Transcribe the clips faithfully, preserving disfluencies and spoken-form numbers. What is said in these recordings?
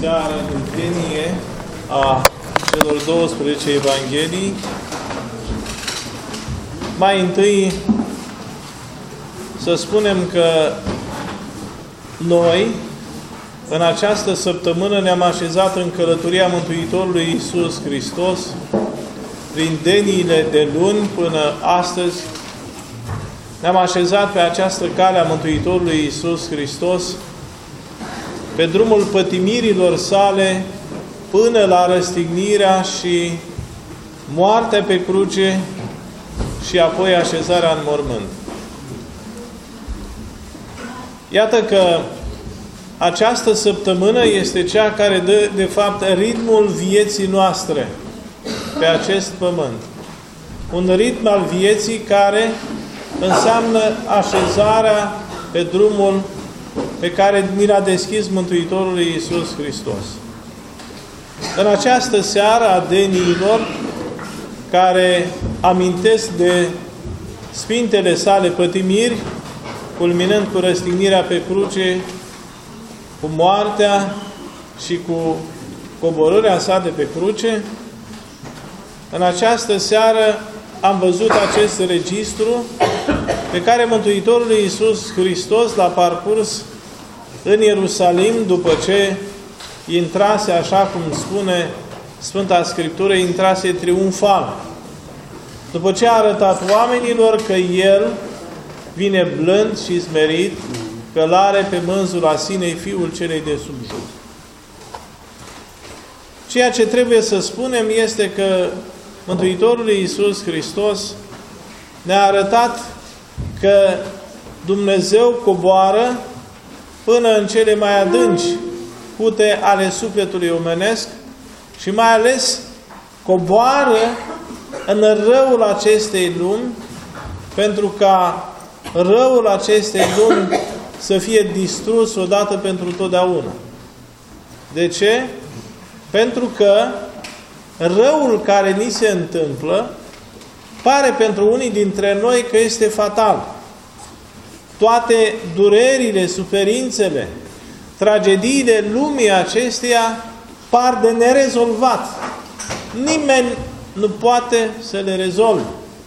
seară în întâlnire a celor douăsprezece Evanghelii. Mai întâi să spunem că noi, în această săptămână, ne-am așezat în călătoria Mântuitorului Iisus Hristos, prin deniile de luni până astăzi. Ne-am așezat pe această cale a Mântuitorului Iisus Hristos, pe drumul pătimirilor sale, până la răstignirea și moartea pe cruce și apoi așezarea în mormânt. Iată că această săptămână este cea care dă, de fapt, ritmul vieții noastre pe acest pământ. Un ritm al vieții care înseamnă așezarea pe drumul pe care ni l-a deschis Mântuitorul Iisus Hristos. În această seară a deniilor, care amintesc de sfintele sale pătimiri, culminând cu răstignirea pe cruce, cu moartea și cu coborârea sa de pe cruce, în această seară am văzut acest registru pe care Mântuitorul Iisus Hristos l-a parcurs în Ierusalim după ce intrase, așa cum spune Sfânta Scriptură, intrase triumfal. După ce a arătat oamenilor că El vine blând și smerit, călare pe mânzul Sinei, Fiul celei de subjug. Ceea ce trebuie să spunem este că Mântuitorul Iisus Hristos ne-a arătat că Dumnezeu coboară până în cele mai adânci pute ale sufletului omenesc și mai ales coboară în răul acestei lumi, pentru ca răul acestei lumi să fie distrus odată pentru totdeauna. De ce? Pentru că răul care ni se întâmplă pare pentru unii dintre noi că este fatal. Toate durerile, suferințele, tragediile lumii acesteia par de nerezolvat. Nimeni nu poate să le rezolve.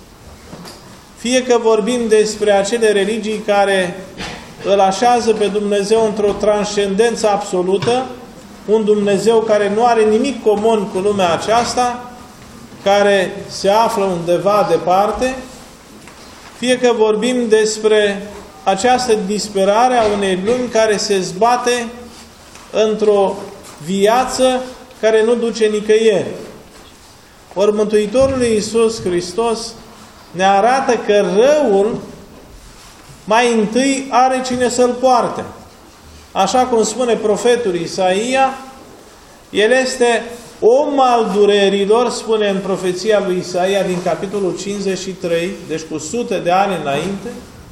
Fie că vorbim despre acele religii care îl așează pe Dumnezeu într-o transcendență absolută, un Dumnezeu care nu are nimic comun cu lumea aceasta, care se află undeva departe, fie că vorbim despre această disperare a unei lumi care se zbate într-o viață care nu duce nicăieri. Ori Mântuitorul Iisus Hristos ne arată că răul mai întâi are cine să-l poarte. Așa cum spune profetul Isaia, el este om al durerilor, spune în profeția lui Isaia din capitolul cincizeci și trei, deci cu sute de ani înainte,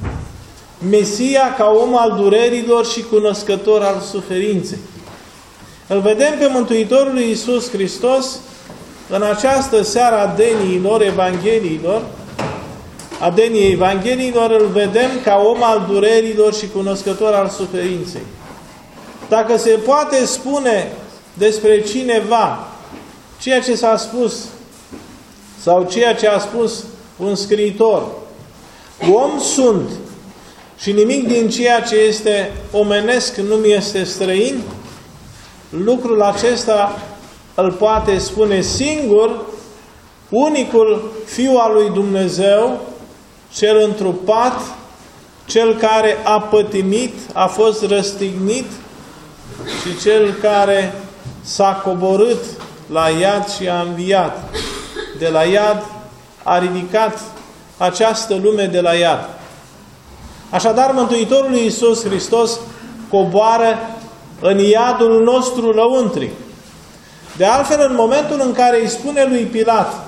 Mesia ca om al durerilor și cunoscător al suferinței. Îl vedem pe Mântuitorul Iisus Hristos în această seară a deniilor Evangheliilor, a deniei Evangheliilor, îl vedem ca om al durerilor și cunoscător al suferinței. Dacă se poate spune despre cineva ceea ce s-a spus sau ceea ce a spus un scriitor, om sunt și nimic din ceea ce este omenesc nu mi este străin, lucrul acesta îl poate spune singur unicul Fiu al lui Dumnezeu, cel întrupat, cel care a pătimit, a fost răstignit și cel care s-a coborât la iad și a înviat. De la iad a ridicat această lume de la iad. Așadar, Mântuitorul Iisus Hristos coboară în iadul nostru lăuntric. De altfel, în momentul în care îi spune lui Pilat,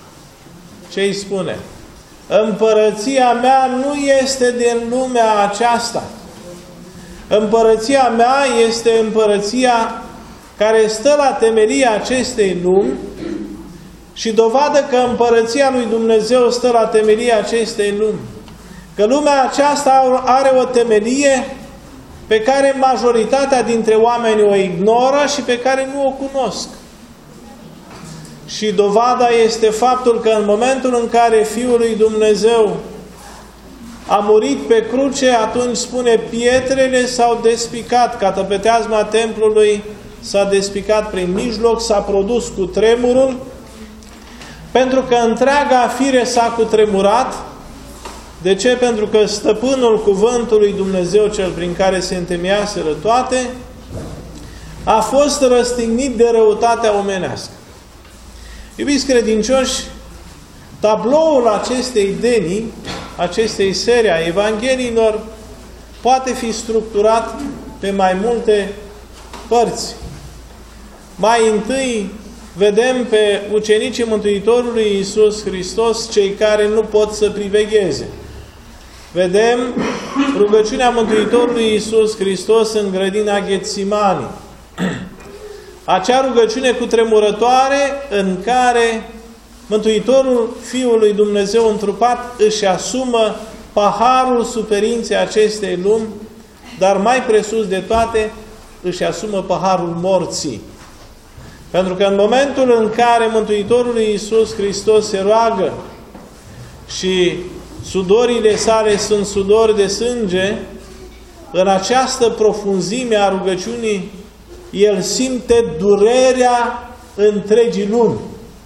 ce îi spune? Împărăția mea nu este din lumea aceasta. Împărăția mea este împărăția care stă la temelia acestei lumi și dovadă că împărăția lui Dumnezeu stă la temelia acestei lumi. Că lumea aceasta are o temelie pe care majoritatea dintre oameni o ignoră și pe care nu o cunosc. Și dovada este faptul că în momentul în care Fiul lui Dumnezeu a murit pe cruce, atunci spune, pietrele s-au despicat, catapeteazma templului s-a despicat prin mijloc, s-a produs cutremurul, pentru că întreaga fire s-a cutremurat. De ce? Pentru că stăpânul cuvântului Dumnezeu, cel prin care se întemeiaseră toate, a fost răstignit de răutatea omenească. Iubiți credincioși, tabloul acestei denii, acestei serii a Evangheliilor, poate fi structurat pe mai multe părți. Mai întâi vedem pe ucenicii Mântuitorului Iisus Hristos, cei care nu pot să privegheze. Vedem rugăciunea Mântuitorului Iisus Hristos în grădina Ghetsimani. Acea rugăciune cutremurătoare în care Mântuitorul Fiului Dumnezeu întrupat își asumă paharul suferinței acestei lumi, dar mai presus de toate își asumă paharul morții. Pentru că în momentul în care Mântuitorul Iisus Hristos se roagă și sudorile sale sunt sudori de sânge, în această profunzime a rugăciunii, El simte durerea întregii lumi.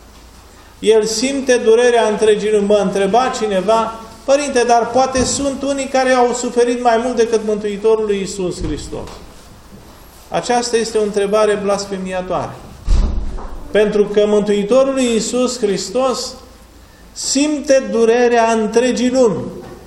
El simte durerea întregii lumi. Mă întreba cineva, Părinte, dar poate sunt unii care au suferit mai mult decât Mântuitorul Iisus Hristos. Aceasta este o întrebare blasfemiatoare. Pentru că Mântuitorul Iisus Hristos simte durerea întregii lumi.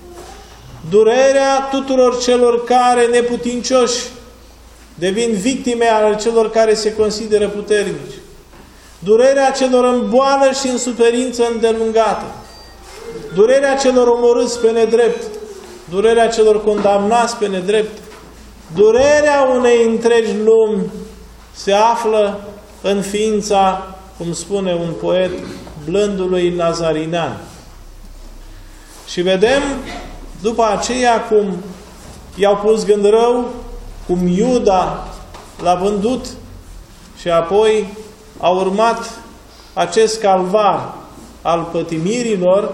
Durerea tuturor celor care, neputincioși, devin victime ale celor care se consideră puternici. Durerea celor în boală și în suferință îndelungată. Durerea celor omorâți pe nedrept. Durerea celor condamnați pe nedrept. Durerea unei întregi lumi se află în ființa, cum spune un poet, blândului Nazarinean. Și vedem după aceea cum i-au pus gând rău, cum Iuda l-a vândut și apoi a urmat acest calvar al pătimirilor,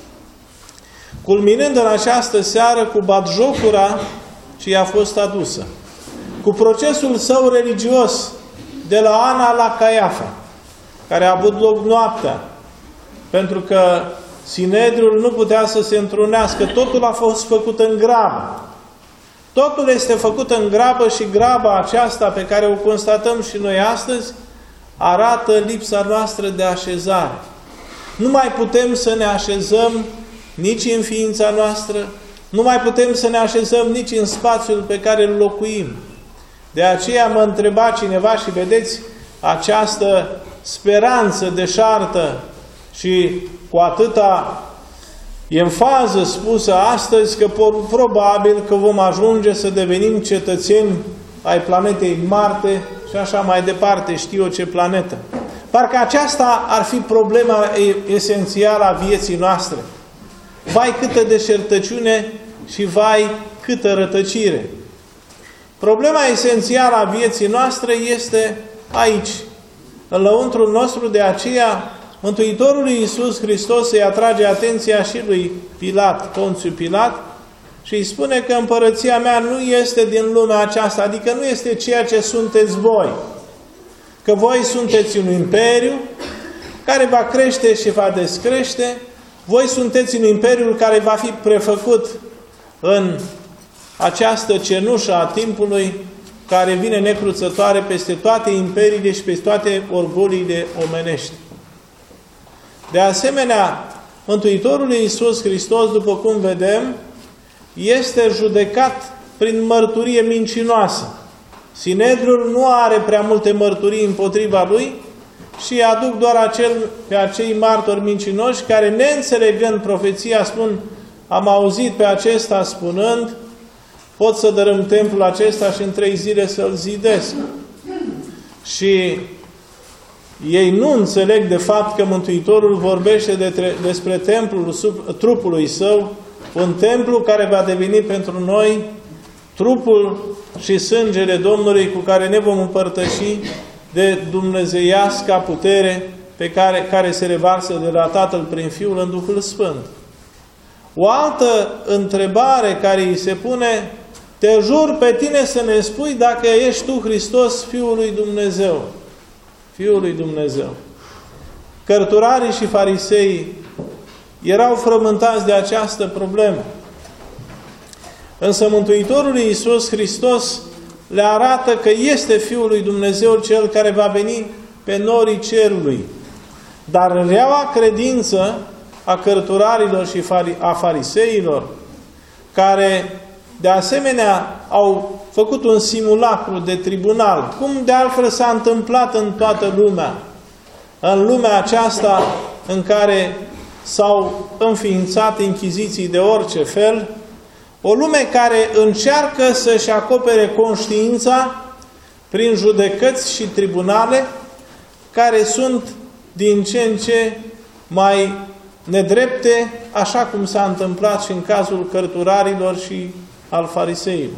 culminând în această seară cu batjocura ce i-a fost adusă, cu procesul său religios de la Ana la Caiafa, care a avut loc noaptea, pentru că Sinedriul nu putea să se întrunească, totul a fost făcut în grabă. Totul este făcut în grabă și graba aceasta pe care o constatăm și noi astăzi arată lipsa noastră de așezare. Nu mai putem să ne așezăm nici în ființa noastră, nu mai putem să ne așezăm nici în spațiul pe care îl locuim. De aceea mă întreba cineva și vedeți această speranță deșartă și cu atâta enfază spusă astăzi că probabil că vom ajunge să devenim cetățeni ai planetei Marte și așa mai departe, știu eu ce planetă. Parcă aceasta ar fi problema esențială a vieții noastre. Vai câtă deșertăciune și vai câtă rătăcire. Problema esențială a vieții noastre este aici, în lăuntrul nostru. De aceea Mântuitorul Iisus Hristos îi atrage atenția și lui Pilat, Ponțiu Pilat, și îi spune că împărăția mea nu este din lumea aceasta, adică nu este ceea ce sunteți voi. Că voi sunteți un imperiu care va crește și va descrește, voi sunteți un imperiu care va fi prefăcut în această cenușă a timpului care vine necruțătoare peste toate imperiile și peste toate orgoliile omenești. De asemenea, Mântuitorul Iisus Hristos, după cum vedem, este judecat prin mărturie mincinoasă. Sinedriul nu are prea multe mărturii împotriva lui și aduc doar acel, pe acei martori mincinoși care, neînțelegând profeția, spun: am auzit pe acesta spunând, pot să dărâm templul acesta și în trei zile să-l zidesc. Și ei nu înțeleg de fapt că Mântuitorul vorbește de, despre templul sub, trupului său, un templu care va deveni pentru noi trupul și sângele Domnului cu care ne vom împărtăși de dumnezeiasca putere pe care, care se revarsă de la Tatăl prin Fiul în Duhul Sfânt. O altă întrebare care îi se pune: te jur pe tine să ne spui dacă ești tu Hristos, Fiul lui Dumnezeu. Fiul lui Dumnezeu. Cărturarii și fariseii erau frământați de această problemă. Însă Mântuitorul Iisus Hristos le arată că este Fiul lui Dumnezeu, Cel care va veni pe norii cerului. Dar reaua credință a cărturarilor și a fariseilor, care de asemenea au făcut un simulacru de tribunal, cum de altfel s-a întâmplat în toată lumea, în lumea aceasta în care s-au înființat închiziții de orice fel, o lume care încearcă să-și acopere conștiința prin judecăți și tribunale care sunt din ce în ce mai nedrepte, așa cum s-a întâmplat și în cazul cărturarilor și al fariseilor.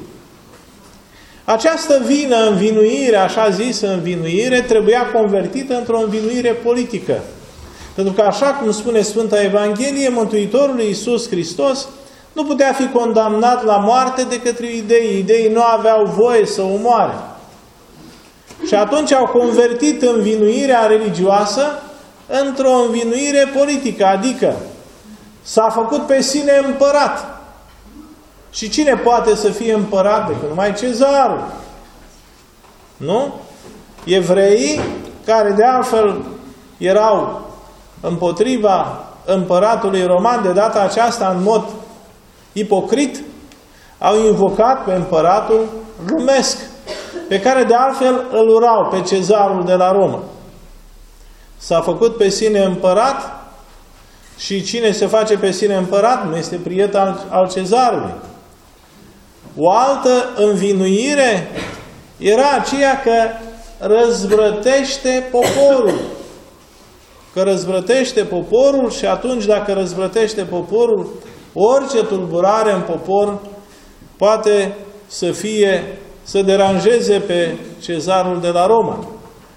Această vină, învinuire, așa zisă învinuire, trebuia convertită într-o învinuire politică. Pentru că, așa cum spune Sfânta Evanghelie, Mântuitorul Iisus Hristos nu putea fi condamnat la moarte de către iudei. Iudeii nu aveau voie să omoare. Și atunci au convertit învinuirea religioasă într-o învinuire politică, adică s-a făcut pe sine împărat. Și cine poate să fie împărat decât numai cezarul? Nu? Evreii, care de altfel erau împotriva împăratului roman, de data aceasta în mod ipocrit, au invocat pe împăratul lumesc, pe care de altfel îl urau, pe cezarul de la Roma. S-a făcut pe sine împărat și cine se face pe sine împărat nu este prieten al, al cezarului. O altă învinuire era aceea că răzvrătește poporul. Că răzvrătește poporul și atunci dacă răzvrătește poporul, orice tulburare în popor poate să fie, să deranjeze pe cezarul de la Roma.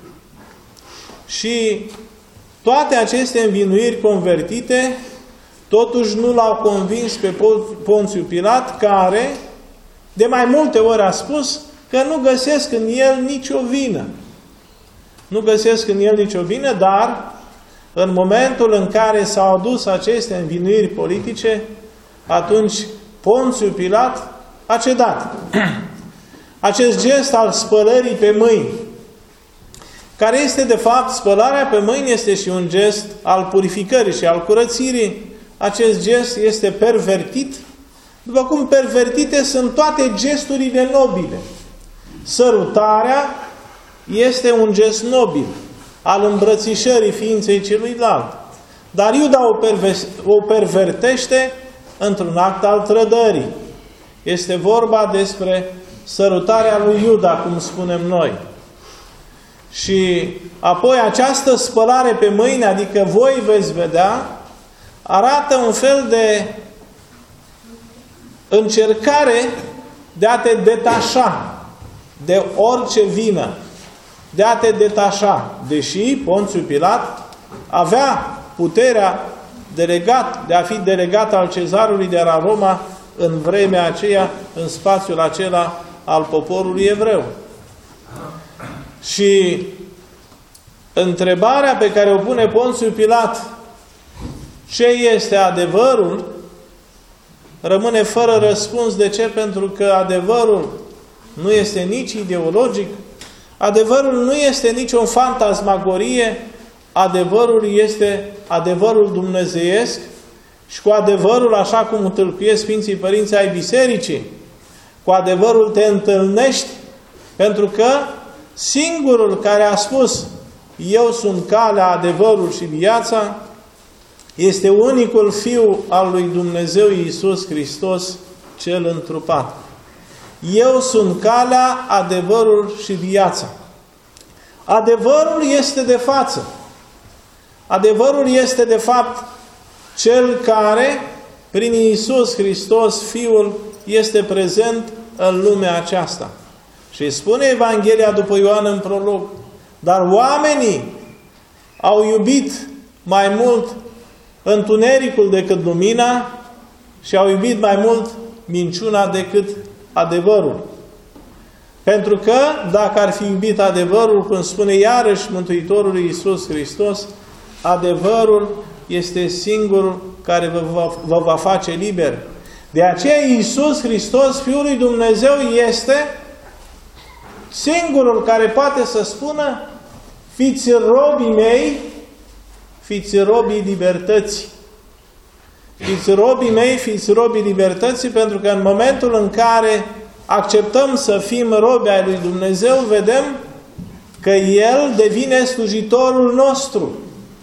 Și toate aceste învinuiri convertite totuși nu l-au convins pe Ponțiu Pilat, care de mai multe ori a spus că nu găsesc în el nicio vină. Nu găsesc în el nicio vină, dar în momentul în care s-au adus aceste învinuiri politice, atunci Ponțiu Pilat a cedat. Acest gest al spălării pe mâini, care este de fapt, spălarea pe mâini este și un gest al purificării și al curățirii, acest gest este pervertit, după cum pervertite sunt toate gesturile nobile. Sărutarea este un gest nobil al îmbrățișării ființei celuilalt. Dar Iuda o, o pervertește într-un act al trădării. Este vorba despre sărutarea lui Iuda, cum spunem noi. Și apoi această spălare pe mâini, adică voi veți vedea, arată un fel de încercare de a te detașa de orice vină, de a te detașa. Deși Ponțiu Pilat avea puterea delegat, de a fi delegat al cezarului de la Roma în vremea aceea, în spațiul acela al poporului evreu. Și întrebarea pe care o pune Ponțiu Pilat, ce este adevărul, rămâne fără răspuns. De ce? Pentru că adevărul nu este nici ideologic, adevărul nu este nici o fantasmagorie, adevărul este adevărul dumnezeiesc și cu adevărul, așa cum întâlcuiesc Sfinții Părinți ai Bisericii, cu adevărul te întâlnești, pentru că singurul care a spus eu sunt calea, adevărul și viața, este unicul Fiu al lui Dumnezeu Iisus Hristos, Cel întrupat. Eu sunt calea, adevărul și viața. Adevărul este de față. Adevărul este de fapt Cel care, prin Iisus Hristos, Fiul, este prezent în lumea aceasta. Și spune Evanghelia după Ioan în prolog, dar oamenii au iubit mai mult întunericul decât lumina și au iubit mai mult minciuna decât adevărul. Pentru că dacă ar fi iubit adevărul, cum spune iarăși Mântuitorul Iisus Hristos, adevărul este singurul care vă va, vă va face liber. De aceea Iisus Hristos, Fiul lui Dumnezeu, este singurul care poate să spună: fiți robii mei, fiți robii libertății. Fiți robii mei, fiți robii libertății, pentru că în momentul în care acceptăm să fim robi ai lui Dumnezeu, vedem că El devine slujitorul nostru.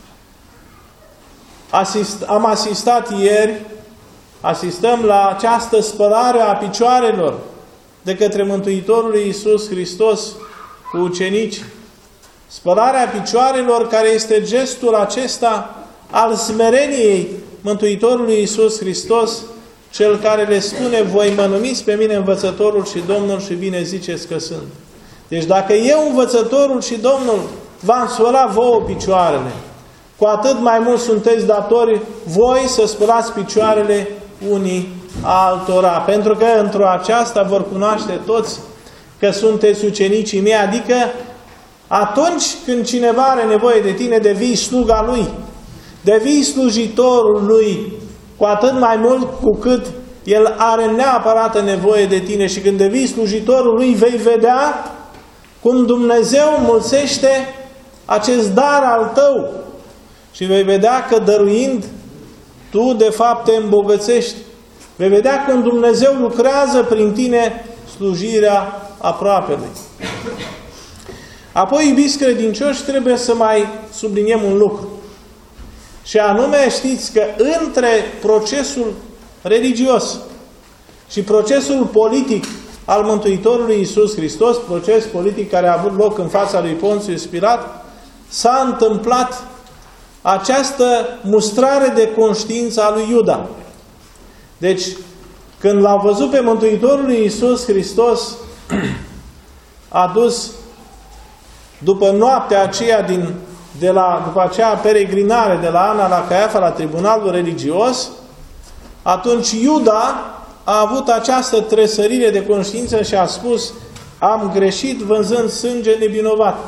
Asist, am asistat ieri, asistăm la această spălare a picioarelor de către Mântuitorul Iisus Hristos cu ucenici. Spălarea picioarelor care este gestul acesta al smereniei Mântuitorului Iisus Hristos, Cel care le spune: voi mă numiți pe mine învățătorul și Domnul și bine ziceți că sunt. Deci dacă eu, învățătorul și Domnul, v-am spălat vouă picioarele, cu atât mai mult sunteți datori voi să spălați picioarele unii altora. Pentru că într-o aceasta vor cunoaște toți că sunteți ucenicii mei, adică atunci când cineva are nevoie de tine, devii sluga lui, devii slujitorul lui, cu atât mai mult cu cât el are neapărat nevoie de tine. Și când devii slujitorul lui, vei vedea cum Dumnezeu mulțește acest dar al tău. Și vei vedea că dăruind, tu de fapt te îmbogățești. Vei vedea cum Dumnezeu lucrează prin tine slujirea aproapelui. Apoi, iubiți credincioși, trebuie să mai subliniem un lucru. Și anume, știți că între procesul religios și procesul politic al Mântuitorului Iisus Hristos, proces politic care a avut loc în fața lui Ponțius Pilat, s-a întâmplat această mustrare de conștiință a lui Iuda. Deci, când l-a văzut pe Mântuitorul Iisus Hristos adus după noaptea aceea din, de la, după aceea peregrinare de la Ana la Caiafa la tribunalul religios, atunci Iuda a avut această tresărire de conștiință și a spus: am greșit vânzând sânge nevinovat.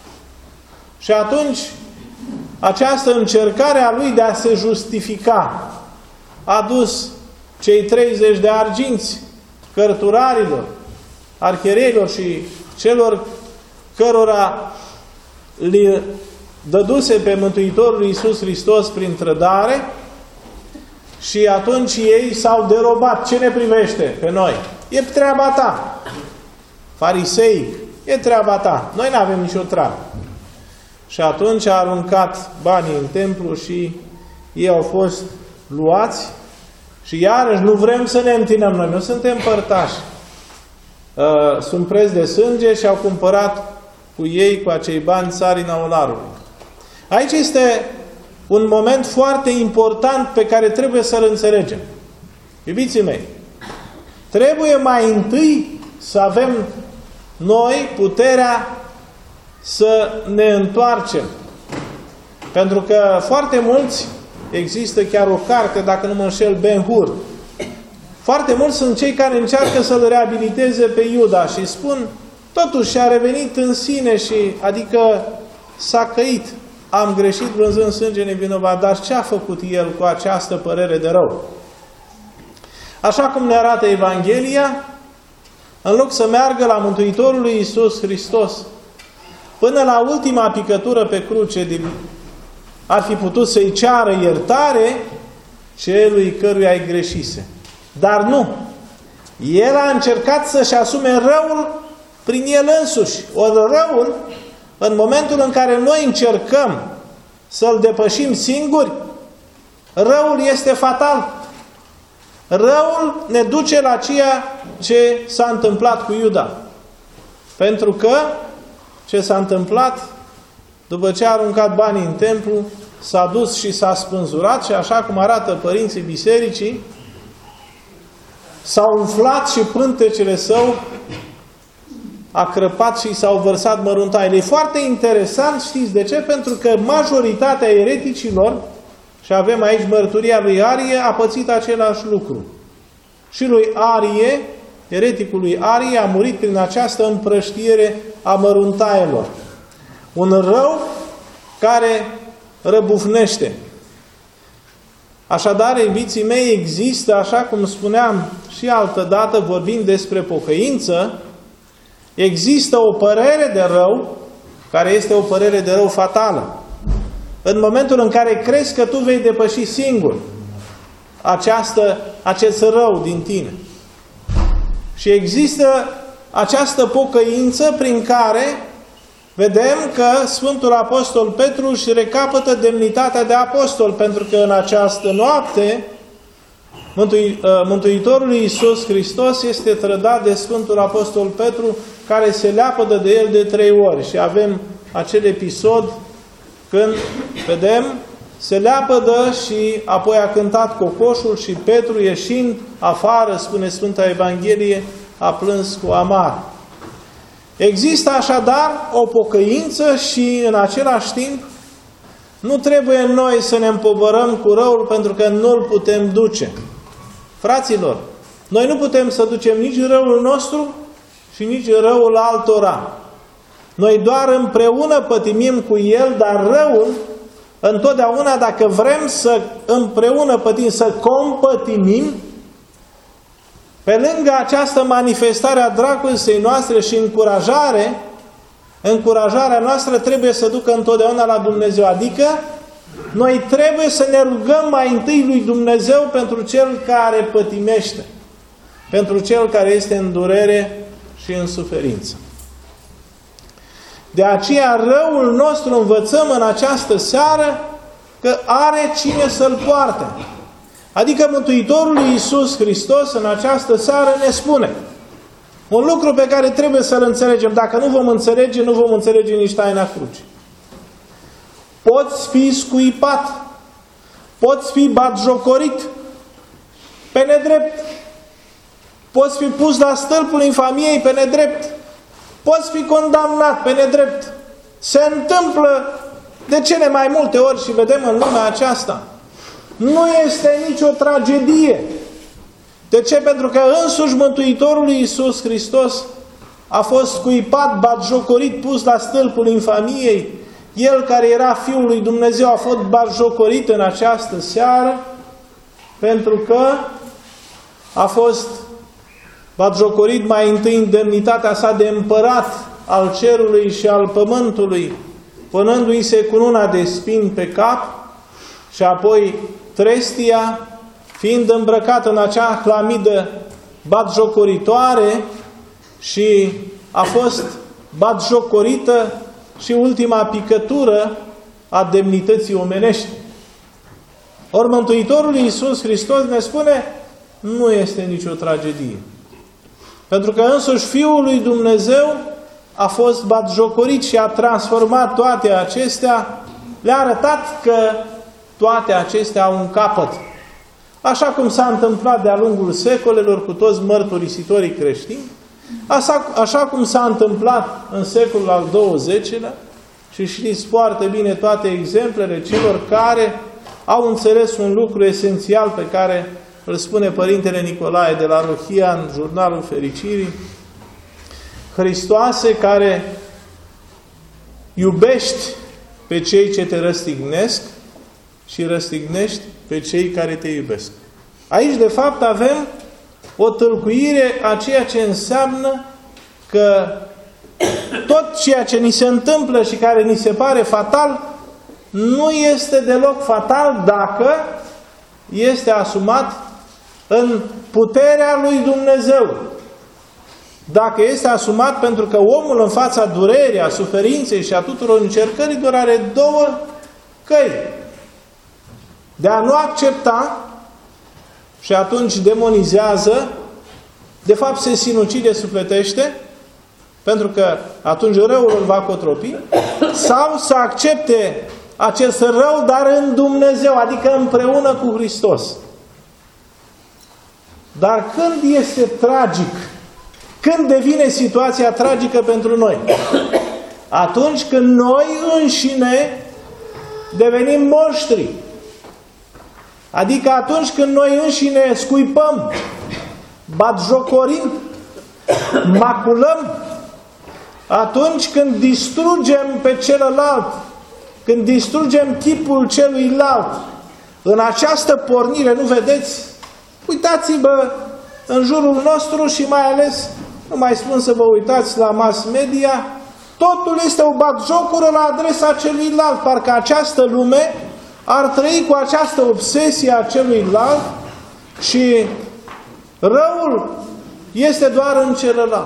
Și atunci această încercare a lui de a se justifica a dus cei treizeci de arginți cărturarilor, arhiereilor și celor cărora le dăduse pe Mântuitorul Iisus Hristos prin trădare, și atunci ei s-au derobat. Ce ne privește pe noi? E treaba ta. Farisei, e treaba ta. Noi nu avem nicio treabă. Și atunci a aruncat banii în templu și ei au fost luați și iarăși nu vrem să ne întinăm noi. Nu suntem părtași. Sunt preți de sânge și au cumpărat cu ei, cu acei bani, țarina olarului. Aici este un moment foarte important pe care trebuie să-l înțelegem. Iubiții mei, trebuie mai întâi să avem noi puterea să ne întoarcem. Pentru că foarte mulți, există chiar o carte, dacă nu mă înșel, Ben-Hur, foarte mulți sunt cei care încearcă să-l reabiliteze pe Iuda și spun: totuși a revenit în sine și adică s-a căit. Am greșit vânzând sânge nevinovat. Dar ce a făcut el cu această părere de rău? Așa cum ne arată Evanghelia, în loc să meargă la Mântuitorul lui Iisus Hristos, până la ultima picătură pe cruce, de, ar fi putut să-i ceară iertare celui căruia îi greșise. Dar nu. El a încercat să-și asume răul prin el însuși. Ori răul, în momentul în care noi încercăm să-l depășim singuri, răul este fatal. Răul ne duce la ceea ce s-a întâmplat cu Iuda. Pentru că ce s-a întâmplat, după ce a aruncat banii în templu, s-a dus și s-a spânzurat și așa cum arată părinții bisericii, s-au umflat și pântecele său a crăpat și s-au vărsat măruntaiele. E foarte interesant, știți de ce? Pentru că majoritatea ereticilor, și avem aici mărturia lui Arie, a pățit același lucru. Și lui Arie, ereticul lui Arie, a murit prin această împrăștiere a măruntaielor. Un rău care răbufnește. Așadar, iubiții mei, există, așa cum spuneam și altădată, vorbind despre pocăință, există o părere de rău, care este o părere de rău fatală. În momentul în care crezi că tu vei depăși singur această, acest rău din tine. Și există această pocăință prin care vedem că Sfântul Apostol Petru își recapătă demnitatea de apostol, pentru că în această noapte Mântui, Mântuitorul Iisus Hristos este trădat de Sfântul Apostol Petru, care se leapădă de el de trei ori. Și avem acel episod când, vedem, se leapădă și apoi a cântat cocoșul și Petru, ieșind afară, spune Sfânta Evanghelie, a plâns cu amar. Există așadar o pocăință și în același timp nu trebuie noi să ne împovărăm cu răul, pentru că nu-l putem duce. Fraților, noi nu putem să ducem nici răul nostru și nici răul altora. Noi doar împreună pătimim cu el, dar răul, întotdeauna dacă vrem să împreună pătim, să compătimim, pe lângă această manifestare a dragostei noastre și încurajare, încurajarea noastră trebuie să ducă întotdeauna la Dumnezeu. Adică, noi trebuie să ne rugăm mai întâi lui Dumnezeu pentru cel care pătimește, pentru cel care este în durere și în suferință. De aceea, răul nostru învățăm în această seară că are cine să-l poarte. Adică Mântuitorul Iisus Hristos în această seară ne spune un lucru pe care trebuie să-l înțelegem. Dacă nu vom înțelege, nu vom înțelege nici taina crucii. Poți fi scuipat, poți fi batjocorit pe nedrept, poți fi pus la stâlpul infamiei pe nedrept, poți fi condamnat pe nedrept. Se întâmplă de cele mai multe ori și vedem în lumea aceasta. Nu este nicio tragedie. De ce? Pentru că însuși Mântuitorul Iisus Hristos a fost scuipat, batjocorit, pus la stâlpul infamiei. El care era Fiul lui Dumnezeu a fost batjocorit în această seară pentru că a fost batjocorit mai întâi în demnitatea sa de împărat al cerului și al pământului, punându-i se cununa de spini pe cap și apoi trestia, fiind îmbrăcat în acea clamidă batjocoritoare, și a fost batjocorită și ultima picătură a demnității omenești. Ori Mântuitorul Iisus Hristos ne spune, nu este nicio tragedie. Pentru că însuși Fiul lui Dumnezeu a fost batjocorit și a transformat toate acestea, le-a arătat că toate acestea au un capăt. Așa cum s-a întâmplat de-a lungul secolelor cu toți mărturisitorii creștini, așa, așa cum s-a întâmplat în secolul al douăzecilea, și știți foarte bine toate exemplele celor care au înțeles un lucru esențial pe care îl spune Părintele Nicolae de la Rohia în Jurnalul Fericirii: Hristoase, care iubești pe cei ce te răstignesc și răstignești pe cei care te iubesc. Aici, de fapt, avem o tâlcuire a ceea ce înseamnă că tot ceea ce ni se întâmplă și care ni se pare fatal, nu este deloc fatal dacă este asumat în puterea lui Dumnezeu. Dacă este asumat, pentru că omul în fața durerii, a suferinței și a tuturor încercării doar are două căi. De a nu accepta și atunci demonizează, de fapt se sinucide sufletește, pentru că atunci răul îl va cotropi, sau să accepte acest rău, dar în Dumnezeu, adică împreună cu Hristos. Dar când este tragic? Când devine situația tragică pentru noi? Atunci când noi înșine devenim monștri. Adică atunci când noi înșine scuipăm, batjocorim, maculăm, atunci când distrugem pe celălalt, când distrugem chipul celuilalt, în această pornire, nu vedeți? Uitați-vă în jurul nostru și mai ales, nu mai spun să vă uitați la mass media, totul este o batjocură la adresa celuilalt. Parcă această lume ar trăi cu această obsesie a celuilalt și răul este doar în celălalt.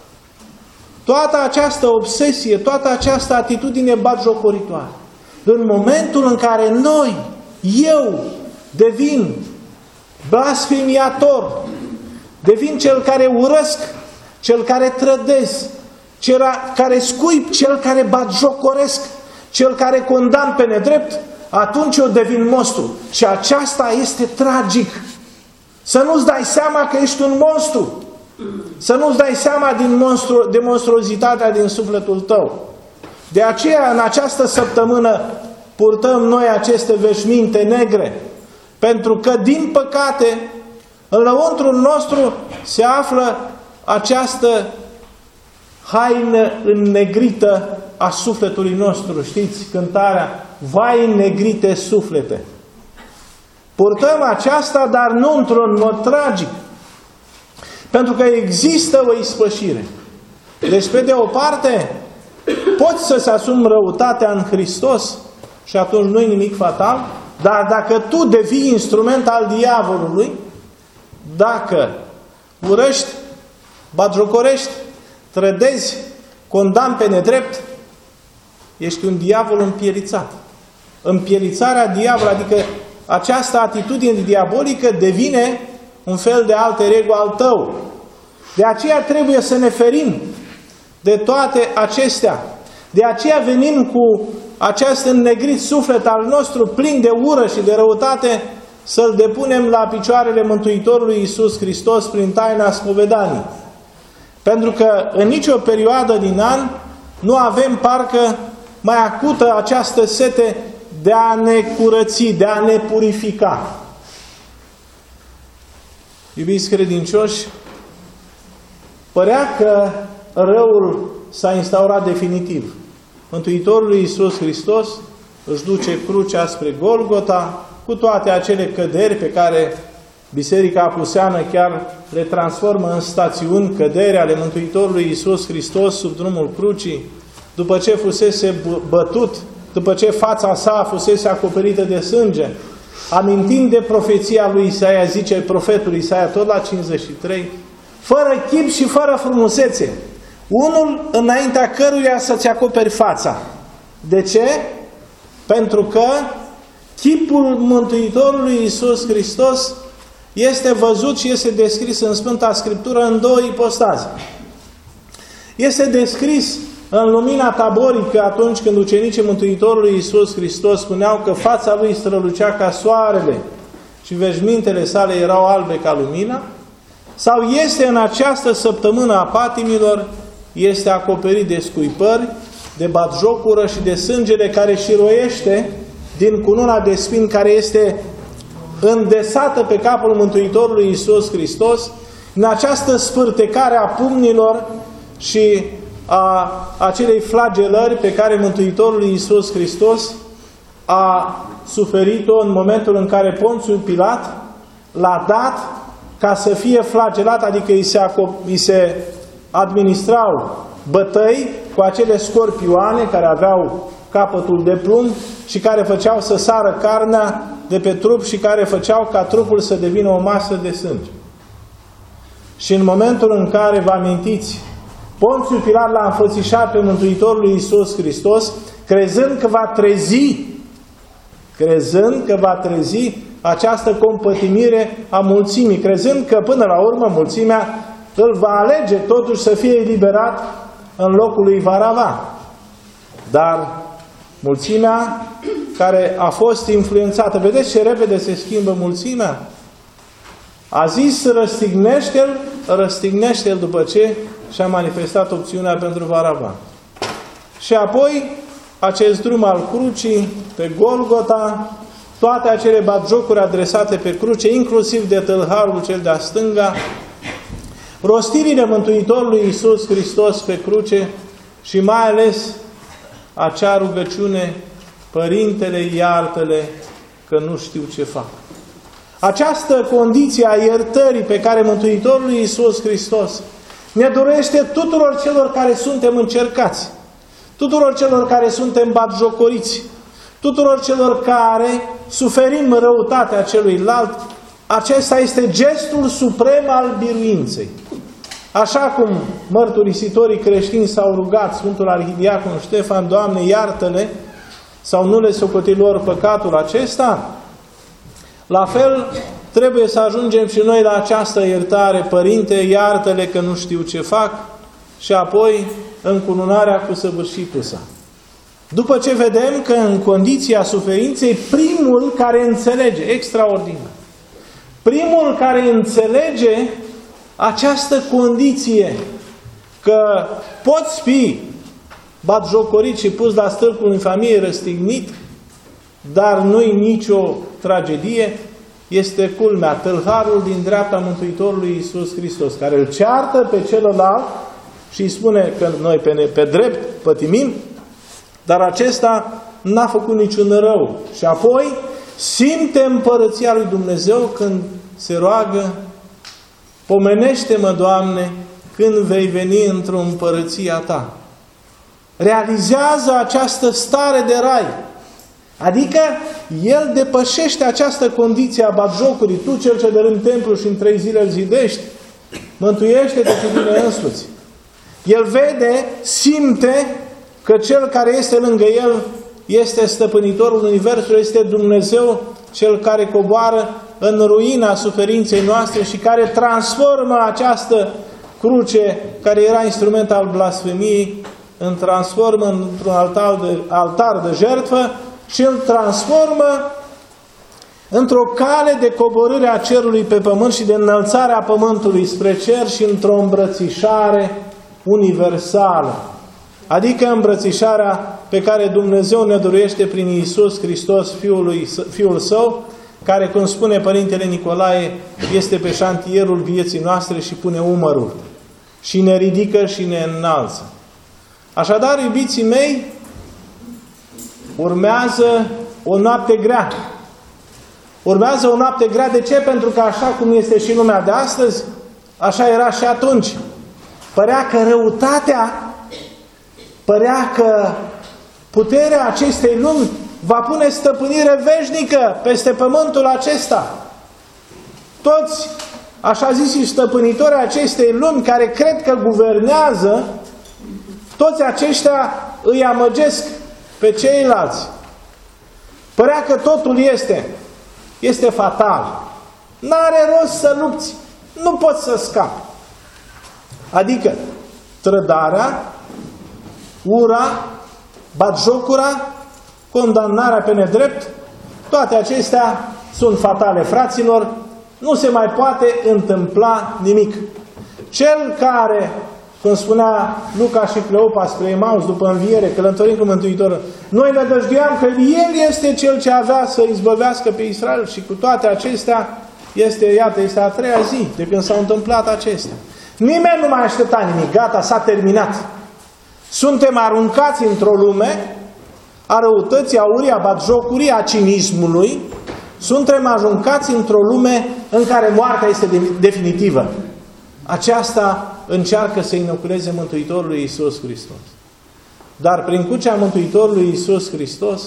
Toată această obsesie, toată această atitudine batjocoritoare. În momentul în care noi, eu, devin blasfemiator, devin cel care urăsc, cel care trădez, cel care scuip, cel care batjocoresc, cel care condamn pe nedrept, atunci eu devin monstru. Și aceasta este tragic. Să nu-ți dai seama că ești un monstru. Să nu-ți dai seama din monstru, de monstruozitatea din sufletul tău. De aceea, în această săptămână, purtăm noi aceste veșminte negre. Pentru că, din păcate, în lăuntrul nostru se află această haină înnegrită a sufletului nostru. Știți cântarea? Vai înnegrite suflete. Purtăm aceasta, dar nu într-un mod tragic. Pentru că există o ispășire. Deci, pe de o parte, poți să-ți asumi răutatea în Hristos și atunci nu-i nimic fatal, dar dacă tu devii instrument al diavolului, dacă urăști, batjocorești, trădezi, condamni pe nedrept, ești un diavol împielițat. Împielițarea diavolului, adică această atitudine diabolică devine un fel de alter ego al tău. De aceea trebuie să ne ferim de toate acestea. De aceea venim cu acest înnegrit suflet al nostru plin de ură și de răutate să-l depunem la picioarele Mântuitorului Iisus Hristos prin taina spovedanii. Pentru că în nicio perioadă din an nu avem parcă mai acută această sete de a ne curăți, de a ne purifica. Iubiți credincioși, părea că răul s-a instaurat definitiv. Mântuitorul Iisus Hristos își duce crucea spre Golgota cu toate acele căderi pe care Biserica Apuseană chiar le transformă în stațiuni, căderi ale Mântuitorului Iisus Hristos sub drumul crucii, după ce fusese bătut, după ce fața sa fusese acoperită de sânge, amintind de profeția lui Isaia, zice profetul Isaia tot la cincizeci și trei, fără chip și fără frumusețe, unul înaintea căruia să-ți acoperi fața. De ce? Pentru că chipul Mântuitorului Iisus Hristos este văzut și este descris în Sfânta Scriptură în două ipostaze. Este descris în lumina taborică atunci când ucenicii Mântuitorului Iisus Hristos spuneau că fața lui strălucea ca soarele și veșmintele sale erau albe ca lumina, sau este în această săptămână a patimilor, este acoperit de scuipări, de batjocură și de sângele care șiroiește din cununa de spini care este îndesată pe capul Mântuitorului Iisus Hristos, în această spârtecare a pumnilor și a acelei flagelări pe care Mântuitorul Iisus Hristos a suferit-o în momentul în care Ponțiu Pilat l-a dat ca să fie flagelat, adică îi se, îi se administrau bătăi cu acele scorpioane care aveau capătul de plumb și care făceau să sară carnea de pe trup și care făceau ca trupul să devină o masă de sânge. Și în momentul în care, vă amintiți, Ponțiu Pilat l-a înfățișat pe Mântuitorul lui Iisus Hristos, crezând că va trezi, crezând că va trezi această compătimire a mulțimii, crezând că până la urmă mulțimea îl va alege totuși să fie eliberat în locul lui Varava. Dar mulțimea care a fost influențată, vedeți ce repede se schimbă mulțimea? A zis, răstignește-l, răstignește-l după ce și-a manifestat opțiunea pentru Varava. Și apoi, acest drum al crucii, pe Golgota, toate acele batjocuri adresate pe cruce, inclusiv de tâlharul cel de-a stânga, rostirile Mântuitorului Iisus Hristos pe cruce și mai ales acea rugăciune, Părintele, iartă-le că nu știu ce fac. Această condiție a iertării pe care Mântuitorul Iisus Hristos ne dorește tuturor celor care suntem încercați, tuturor celor care suntem batjocoriți, tuturor celor care suferim răutatea celuilalt, acesta este gestul suprem al biruinței. Așa cum mărturisitorii creștini s-au rugat, Sfântul Arhidiacon Ștefan, Doamne, iartă-le, sau nu le socoti lor păcatul acesta, la fel trebuie să ajungem și noi la această iertare, Părinte, iartă-le că nu știu ce fac, și apoi încununarea cu săvârșitul sa. După ce vedem că în condiția suferinței, primul care înțelege, extraordinar, primul care înțelege această condiție că poți fi batjocorit și pus la stâlpul în familie, răstignit, dar nu-i nicio tragedie, este culmea, tâlharul din dreapta Mântuitorului Iisus Hristos, care îl ceartă pe celălalt și îi spune că noi pe, pe drept pătimim, dar acesta n-a făcut niciun rău. Și apoi simte împărăția lui Dumnezeu când se roagă, pomenește-mă, Doamne, când vei veni într-o împărăția Ta. Realizează această stare de rai. Adică el depășește această condiție a batjocurii. Tu, cel ce dărâm templu și în trei zile îl zidești, mântuiește-te pe tine însuți. El vede, simte că cel care este lângă el este stăpânitorul Universului, este Dumnezeu, cel care coboară în ruina suferinței noastre și care transformă această cruce, care era instrument al blasfemiei, îl transformă într-un altar de, altar de jertfă și îl transformă într-o cale de coborâre a cerului pe pământ și de înălțare a pământului spre cer și într-o îmbrățișare universală. Adică îmbrățișarea pe care Dumnezeu ne dorește prin Iisus Hristos, Fiul, lui, Fiul Său, care, cum spune Părintele Nicolae, este pe șantierul vieții noastre și pune umărul. Și ne ridică și ne înalță. Așadar, iubiții mei, urmează o noapte grea. Urmează o noapte grea. De ce? Pentru că așa cum este și lumea de astăzi, așa era și atunci. Părea că răutatea, părea că puterea acestei lumi va pune stăpânire veșnică peste pământul acesta. Toți, așa zis, stăpânitorii acestei lumi care cred că guvernează, toți aceștia îi amăgesc pe ceilalți. Părea că totul este, este fatal. N-are rost să lupți, nu poți să scapi. Adică trădarea, ura, batjocura, condamnarea pe nedrept, toate acestea sunt fatale, fraților, nu se mai poate întâmpla nimic. Cel care, cum spunea Luca și Cleopa spre Emaus după înviere, călătorind cu Mântuitorul, noi ne dăjduiam că El este Cel ce avea să izbăvească pe Israel și cu toate acestea, este, iată, este a treia zi de când s-au întâmplat acestea. Nimeni nu mai aștepta nimic, gata, s-a terminat. Suntem aruncați într-o lume a răutății, a urii, a batjocurii, a cinismului. Suntem aruncați într-o lume în care moartea este definitivă. Aceasta încearcă să inoculeze Mântuitorului Iisus Hristos. Dar prin crucea Mântuitorului Iisus Hristos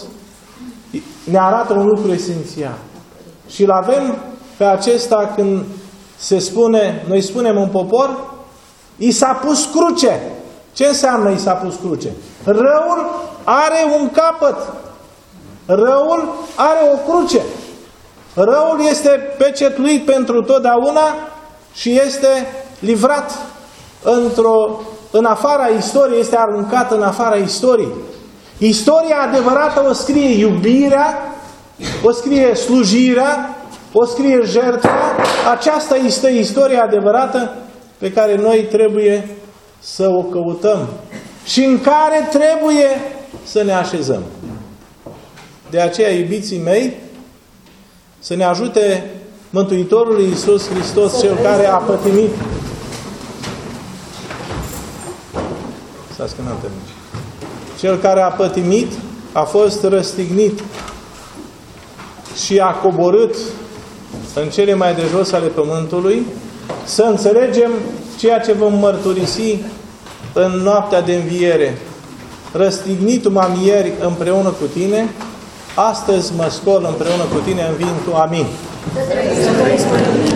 ne arată un lucru esențial. Și îl avem pe acesta când se spune, noi spunem în popor, i s-a pus cruce. Ce înseamnă i s-a pus cruce? Răul are un capăt. Răul are o cruce. Răul este pecetluit pentru totdeauna și este livrat într-o, în afara istoriei, este aruncat în afara istoriei. Istoria adevărată o scrie iubirea, o scrie slujirea, o scrie jertfa, aceasta este istoria adevărată pe care noi trebuie să o căutăm și în care trebuie să ne așezăm. De aceea, iubiții mei, să ne ajute Mântuitorul Iisus Hristos, Cel care a pătimit. Cel care a pătimit, a fost răstignit și a coborât în cele mai de jos ale pământului, să înțelegem ceea ce vom mărturisi în noaptea de înviere. Răstignit m-am ieri împreună cu tine, astăzi mă scol împreună cu tine, învin tu. Amin.